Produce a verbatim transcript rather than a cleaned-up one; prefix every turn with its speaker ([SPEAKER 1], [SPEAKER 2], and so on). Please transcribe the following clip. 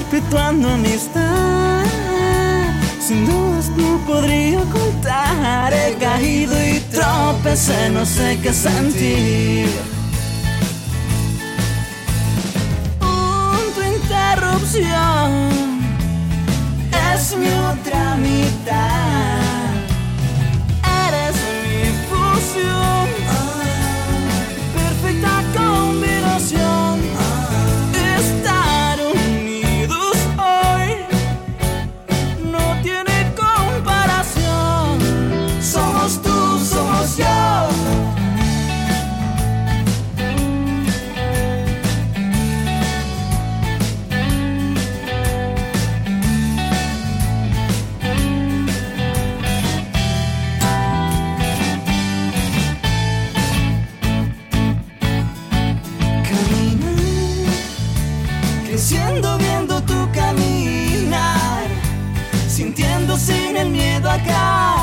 [SPEAKER 1] perpetuando amistad. Sin dudas no podría ocultar. He caído y tropecé, no sé qué sentir. Tu interrupción es mi otra mitad. Eres mi fusión, perfecta combinación. Estar unidos hoy no tiene comparación. Somos tú, somos yo. Creciendo viendo tu caminar, sintiendo sin el miedo acá.